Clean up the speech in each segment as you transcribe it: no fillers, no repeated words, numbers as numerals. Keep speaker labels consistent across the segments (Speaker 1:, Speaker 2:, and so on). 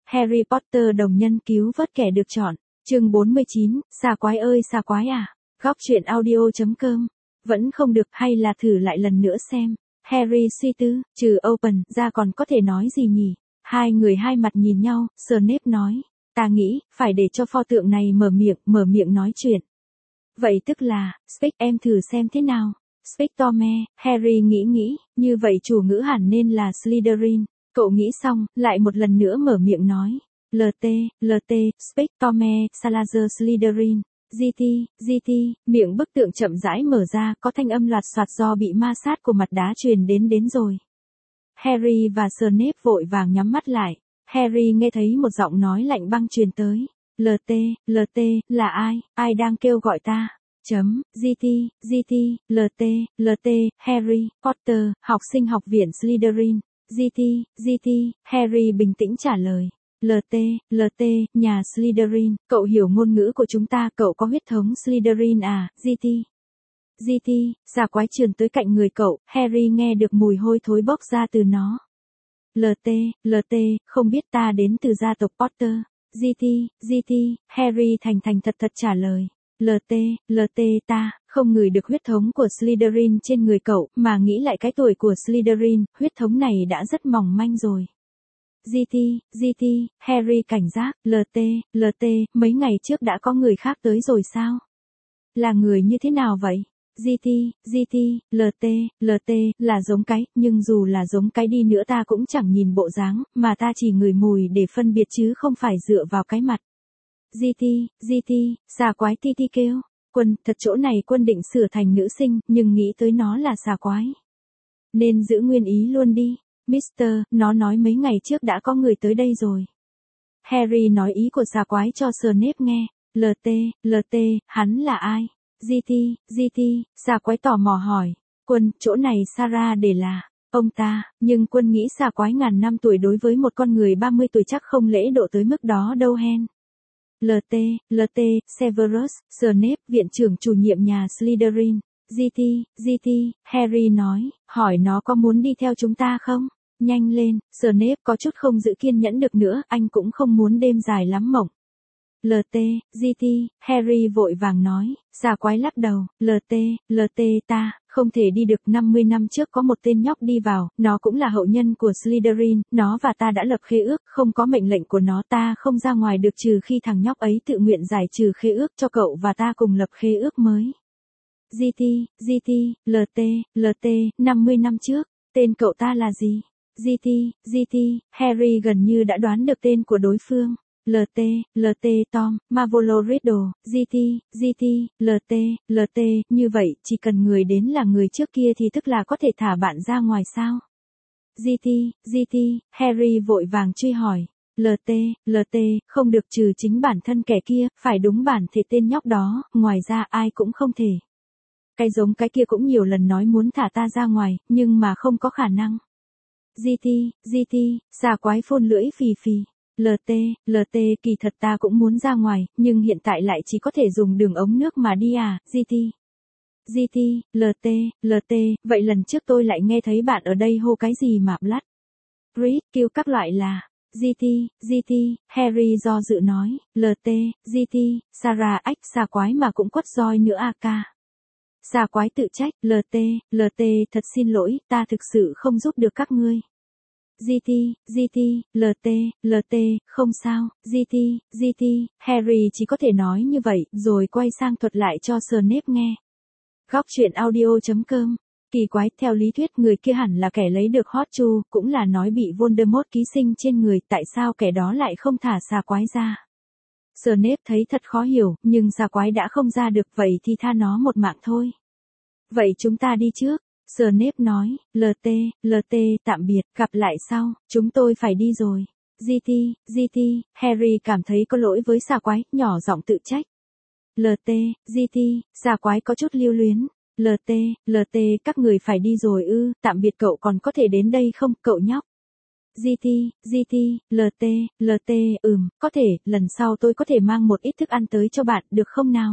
Speaker 1: Harry Potter đồng nhân cứu vớt kẻ được chọn. Chương 49, xà quái ơi xà quái à. Góc truyện audio.com. Vẫn không được hay là thử lại lần nữa xem. Harry suy tư, trừ Open ra còn có thể nói gì nhỉ? Hai người hai mặt nhìn nhau, Snape nói. Ta nghĩ, phải để cho pho tượng này mở miệng nói chuyện. Vậy tức là, Spike em thử xem thế nào. Spike to me, Harry nghĩ, như vậy chủ ngữ hẳn nên là Slytherin. Cậu nghĩ xong, lại một lần nữa mở miệng nói. LT, Spike to me, Salazar Slytherin. GT, miệng bức tượng chậm rãi mở ra, có thanh âm loạt soạt do bị ma sát của mặt đá truyền đến rồi. Harry và Snape vội vàng nhắm mắt lại. Harry nghe thấy một giọng nói lạnh băng truyền tới. LT, là ai đang kêu gọi ta? GT, LT, Harry Potter, học sinh học viện Slytherin. GT, Harry bình tĩnh trả lời. LT, nhà Slytherin, cậu hiểu ngôn ngữ của chúng ta, cậu có huyết thống Slytherin à, GT, xà quái trườn tới cạnh người cậu, Harry nghe được mùi hôi thối bốc ra từ nó. LT, không biết ta đến từ gia tộc Potter. GT, Harry thành thật trả lời. LT, ta không ngửi được huyết thống của Slytherin trên người cậu, mà nghĩ lại cái tuổi của Slytherin, huyết thống này đã rất mỏng manh rồi. GT, Harry cảnh giác. LT, mấy ngày trước đã có người khác tới rồi sao? Là người như thế nào vậy? GT, LT, là giống cái, nhưng dù là giống cái đi nữa ta cũng chẳng nhìn bộ dáng, mà ta chỉ ngửi mùi để phân biệt chứ không phải dựa vào cái mặt. GT, xà quái Titi kêu. Quân, thật chỗ này Quân định sửa thành nữ sinh, nhưng nghĩ tới nó là xà quái. Nên giữ nguyên ý luôn đi. Mister, nó nói mấy ngày trước đã có người tới đây rồi. Harry nói ý của xà quái cho Snape nghe. LT, hắn là ai? GT, xà quái tò mò hỏi. Quân, chỗ này Sarah để là ông ta, nhưng Quân nghĩ xà quái ngàn năm tuổi đối với một con người 30 tuổi chắc không lễ độ tới mức đó đâu hen. LT, Severus, Snape, viện trưởng chủ nhiệm nhà Slytherin. GT, Harry nói, hỏi nó có muốn đi theo chúng ta không? Nhanh lên, Snape có chút không giữ kiên nhẫn được nữa, anh cũng không muốn đêm dài lắm mộng. GT, Harry vội vàng nói, xà quái lắc đầu. LT, ta không thể đi được. 50 năm trước có một tên nhóc đi vào, nó cũng là hậu nhân của Slytherin, nó và ta đã lập khế ước, không có mệnh lệnh của nó ta không ra ngoài được trừ khi thằng nhóc ấy tự nguyện giải trừ khế ước cho cậu và ta cùng lập khế ước mới. GT, LT, 50 năm trước, tên cậu ta là gì? GT, Harry gần như đã đoán được tên của đối phương. LT, Tom, Marvolo Riddle. GT, LT, như vậy, chỉ cần người đến là người trước kia thì tức là có thể thả bạn ra ngoài sao? GT, Harry vội vàng truy hỏi. LT, không được trừ chính bản thân kẻ kia, phải đúng bản thể tên nhóc đó, ngoài ra ai cũng không thể. Cái giống cái kia cũng nhiều lần nói muốn thả ta ra ngoài, nhưng mà không có khả năng. GT, xà quái phun lưỡi phì phì. LT, kỳ thật ta cũng muốn ra ngoài, nhưng hiện tại lại chỉ có thể dùng đường ống nước mà đi à, GT, LT, vậy lần trước tôi lại nghe thấy bạn ở đây hô cái gì mà blood, grit, kêu các loại là. GT, Harry do dự nói. GT, Sarah ách xà quái mà cũng quất roi nữa à ca. Xà quái tự trách. LT, thật xin lỗi, ta thực sự không giúp được các ngươi. GT, LT, không sao. GT, Harry chỉ có thể nói như vậy, rồi quay sang thuật lại cho Snape nghe. Góc truyện audio.com. Kỳ quái, theo lý thuyết người kia hẳn là kẻ lấy được hot chu, cũng là nói bị Voldemort ký sinh trên người, tại sao kẻ đó lại không thả xà quái ra? Snape thấy thật khó hiểu, nhưng xà quái đã không ra được, vậy thì tha nó một mạng thôi. Vậy chúng ta đi trước. Snape nói. LT, tạm biệt, gặp lại sau, chúng tôi phải đi rồi. GT, Harry cảm thấy có lỗi với xà quái, nhỏ giọng tự trách. GT, xà quái có chút lưu luyến. LT, các người phải đi rồi ư, tạm biệt cậu còn có thể đến đây không, cậu nhóc? GT, LT, có thể, lần sau tôi có thể mang một ít thức ăn tới cho bạn, được không nào?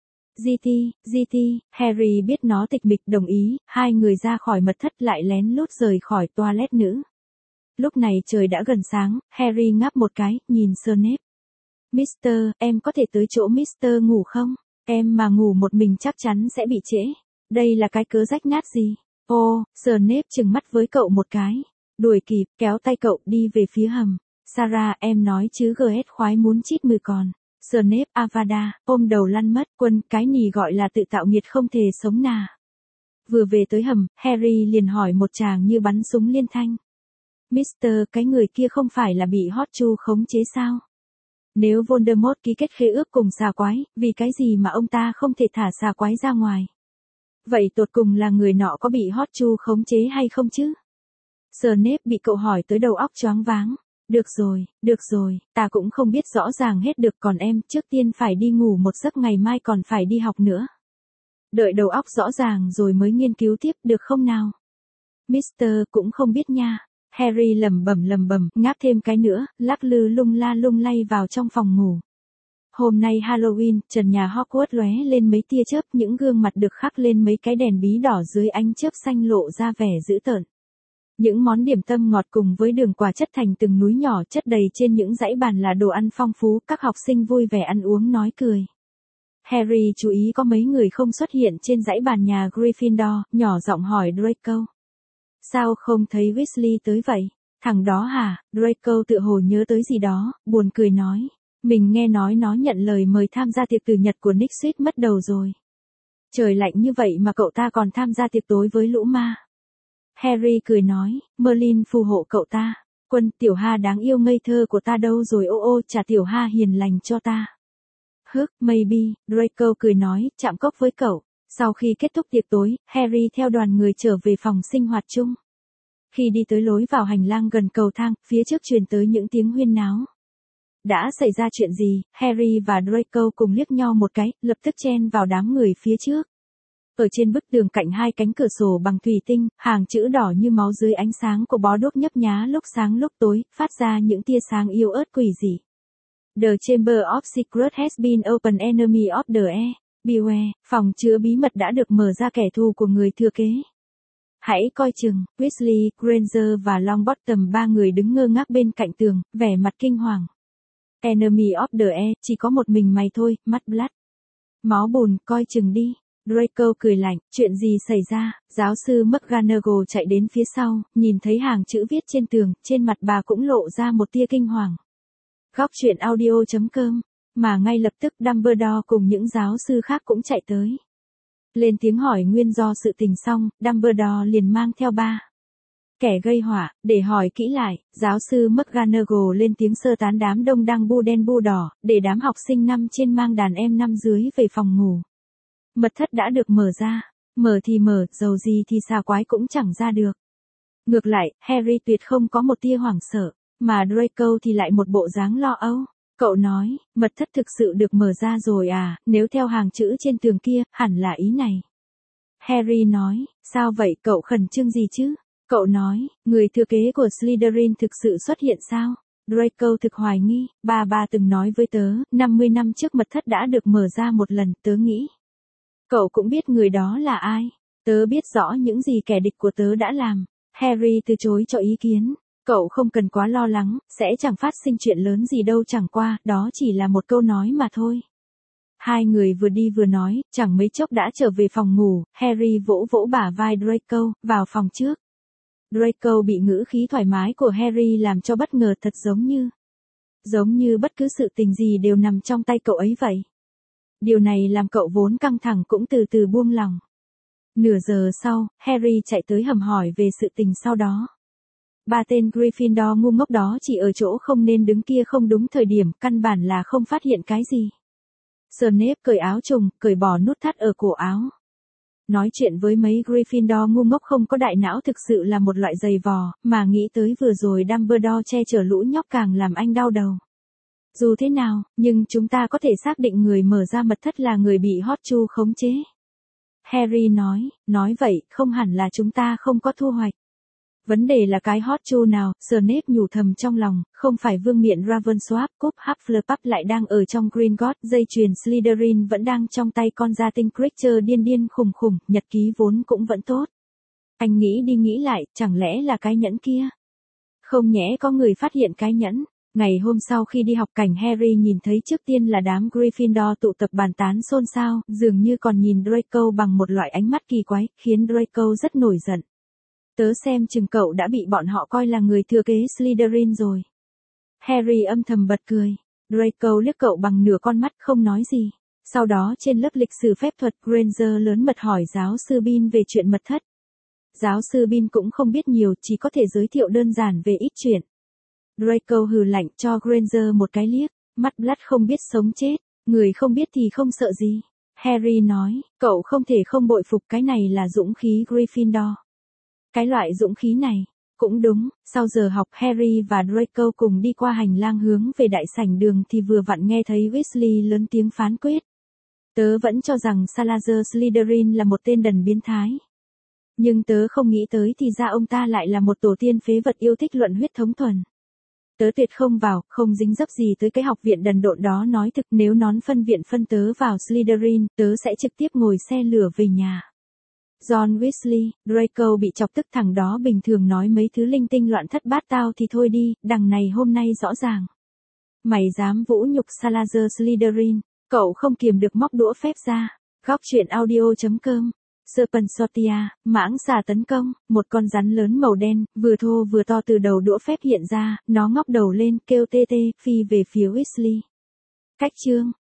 Speaker 1: GT, Harry biết nó tịch mịch đồng ý, hai người ra khỏi mật thất lại lén lút rời khỏi toilet nữ. Lúc này trời đã gần sáng, Harry ngáp một cái, nhìn Snape. Mister, em có thể tới chỗ Mister ngủ không? Em mà ngủ một mình chắc chắn sẽ bị trễ. Đây là cái cớ rách nát gì? Ô, Snape trừng mắt với cậu một cái. Đuổi kịp, kéo tay cậu đi về phía hầm. Sarah, em nói chứ GS khoái muốn chít mừ còn. Snape, Avada, ôm đầu lăn mất, Quân, cái nì gọi là tự tạo nghiệt không thể sống nà. Vừa về tới hầm, Harry liền hỏi một chàng như bắn súng liên thanh. Mister, cái người kia không phải là bị Hot-chu khống chế sao? Nếu Voldemort ký kết khế ước cùng xà quái, vì cái gì mà ông ta không thể thả xà quái ra ngoài? Vậy tột cùng là người nọ có bị Hot-chu khống chế hay không chứ? Snape bị cậu hỏi tới đầu óc choáng váng. Được rồi, ta cũng không biết rõ ràng hết được, còn em, trước tiên phải đi ngủ một giấc, ngày mai còn phải đi học nữa. Đợi đầu óc rõ ràng rồi mới nghiên cứu tiếp, được không nào? Mister, cũng không biết nha. Harry lẩm bẩm, ngáp thêm cái nữa, lắc lư lung la lung lay vào trong phòng ngủ. Hôm nay Halloween, trần nhà Hogwarts lóe lên mấy tia chớp, những gương mặt được khắc lên mấy cái đèn bí đỏ dưới ánh chớp xanh lộ ra vẻ dữ tợn. Những món điểm tâm ngọt cùng với đường quà chất thành từng núi nhỏ chất đầy trên những dãy bàn là đồ ăn phong phú, các học sinh vui vẻ ăn uống nói cười. Harry chú ý có mấy người không xuất hiện trên dãy bàn nhà Gryffindor, nhỏ giọng hỏi Draco. Sao không thấy Weasley tới vậy? Thằng đó hả? Draco tự hồ nhớ tới gì đó, buồn cười nói. Mình nghe nói nó nhận lời mời tham gia tiệc tử nhật của Nick suýt mất đầu rồi. Trời lạnh như vậy mà cậu ta còn tham gia tiệc tối với lũ ma. Harry cười nói, Merlin phù hộ cậu ta. Quân, tiểu Ha đáng yêu ngây thơ của ta đâu rồi, ô trả tiểu Ha hiền lành cho ta. Maybe, Draco cười nói, chạm cốc với cậu. Sau khi kết thúc tiệc tối, Harry theo đoàn người trở về phòng sinh hoạt chung. Khi đi tới lối vào hành lang gần cầu thang, phía trước truyền tới những tiếng huyên náo. Đã xảy ra chuyện gì? Harry và Draco cùng liếc nhau một cái, lập tức chen vào đám người phía trước. Ở trên bức tường cạnh hai cánh cửa sổ bằng thủy tinh, hàng chữ đỏ như máu dưới ánh sáng của bó đuốc nhấp nhá lúc sáng lúc tối, phát ra những tia sáng yếu ớt quỷ dị. The Chamber of Secrets has been opened, enemy of the air. Beware, phòng chứa bí mật đã được mở ra, kẻ thù của người thừa kế. Hãy coi chừng. Weasley, Granger và Longbottom, ba người đứng ngơ ngác bên cạnh tường, vẻ mặt kinh hoàng. Enemy of the air, chỉ có một mình mày thôi, mắt blood. Máu bùn, coi chừng đi. Draco cười lạnh, chuyện gì xảy ra? Giáo sư McGonagall chạy đến phía sau, nhìn thấy hàng chữ viết trên tường, trên mặt bà cũng lộ ra một tia kinh hoàng. Góc truyện audio.com. Mà ngay lập tức Dumbledore cùng những giáo sư khác cũng chạy tới. Lên tiếng hỏi nguyên do sự tình xong, Dumbledore liền mang theo ba kẻ gây họa, để hỏi kỹ lại. Giáo sư McGonagall lên tiếng sơ tán đám đông đang bu đen bu đỏ, để đám học sinh năm trên mang đàn em năm dưới về phòng ngủ. Mật thất đã được mở ra. Mở thì mở, dầu gì thì xà quái cũng chẳng ra được. Ngược lại, Harry tuyệt không có một tia hoảng sợ, mà Draco thì lại một bộ dáng lo âu. Cậu nói, mật thất thực sự được mở ra rồi à, nếu theo hàng chữ trên tường kia, hẳn là ý này. Harry nói, sao vậy, cậu khẩn trương gì chứ? Cậu nói, người thừa kế của Slytherin thực sự xuất hiện sao? Draco thực hoài nghi, ba từng nói với tớ, 50 năm trước mật thất đã được mở ra một lần, tớ nghĩ. Cậu cũng biết người đó là ai. Tớ biết rõ những gì kẻ địch của tớ đã làm. Harry từ chối cho ý kiến. Cậu không cần quá lo lắng, sẽ chẳng phát sinh chuyện lớn gì đâu, chẳng qua, đó chỉ là một câu nói mà thôi. Hai người vừa đi vừa nói, chẳng mấy chốc đã trở về phòng ngủ, Harry vỗ bả vai Draco, vào phòng trước. Draco bị ngữ khí thoải mái của Harry làm cho bất ngờ, thật giống như bất cứ sự tình gì đều nằm trong tay cậu ấy vậy. Điều này làm cậu vốn căng thẳng cũng từ từ buông lòng. Nửa giờ sau, Harry chạy tới hầm hỏi về sự tình sau đó. Ba tên Gryffindor ngu ngốc đó chỉ ở chỗ không nên đứng kia không đúng thời điểm, căn bản là không phát hiện cái gì. Snape cởi áo trùng, cởi bỏ nút thắt ở cổ áo. Nói chuyện với mấy Gryffindor ngu ngốc không có đại não thực sự là một loại giày vò, mà nghĩ tới vừa rồi Dumbledore che chở lũ nhóc càng làm anh đau đầu. Dù thế nào, nhưng chúng ta có thể xác định người mở ra mật thất là người bị Hot-chu khống chế. Harry nói vậy, không hẳn là chúng ta không có thu hoạch. Vấn đề là cái Hot-chu nào? Snape nhủ thầm trong lòng, không phải vương miện Ravensworth, cúp Hufflepuff lại đang ở trong Gringotts, dây chuyền Slytherin vẫn đang trong tay con gia tinh Creature điên khủng, nhật ký vốn cũng vẫn tốt. Anh nghĩ đi nghĩ lại, chẳng lẽ là cái nhẫn kia? Không nhẽ có người phát hiện cái nhẫn. Ngày hôm sau khi đi học cảnh Harry nhìn thấy trước tiên là đám Gryffindor tụ tập bàn tán xôn xao, dường như còn nhìn Draco bằng một loại ánh mắt kỳ quái, khiến Draco rất nổi giận. Tớ xem chừng cậu đã bị bọn họ coi là người thừa kế Slytherin rồi. Harry âm thầm bật cười. Draco liếc cậu bằng nửa con mắt không nói gì. Sau đó trên lớp lịch sử phép thuật Granger lớn mật hỏi giáo sư Bean về chuyện mật thất. Giáo sư Bean cũng không biết nhiều, chỉ có thể giới thiệu đơn giản về ít chuyện. Draco hừ lạnh cho Granger một cái liếc, mắt Blood không biết sống chết, người không biết thì không sợ gì. Harry nói, cậu không thể không bội phục cái này là dũng khí Gryffindor. Cái loại dũng khí này, cũng đúng, sau giờ học Harry và Draco cùng đi qua hành lang hướng về đại sảnh đường thì vừa vặn nghe thấy Weasley lớn tiếng phán quyết. Tớ vẫn cho rằng Salazar Slytherin là một tên đần biến thái. Nhưng tớ không nghĩ tới thì ra ông ta lại là một tổ tiên phế vật yêu thích luận huyết thống thuần. Tớ tuyệt không vào, không dính dấp gì tới cái học viện đần độn đó, nói thực nếu nón phân viện phân tớ vào Slytherin, tớ sẽ trực tiếp ngồi xe lửa về nhà. John Weasley, Draco bị chọc tức thằng đó bình thường nói mấy thứ linh tinh loạn thất bát tao thì thôi đi, đằng này hôm nay rõ ràng. Mày dám vũ nhục Salazar Slytherin, cậu không kiềm được móc đũa phép ra. Góc truyện audio.com. Serpensortia, mãng xà tấn công, một con rắn lớn màu đen, vừa thô vừa to từ đầu đũa phép hiện ra, nó ngóc đầu lên, kêu tê tê, phi về phía Weasley. Cách chương.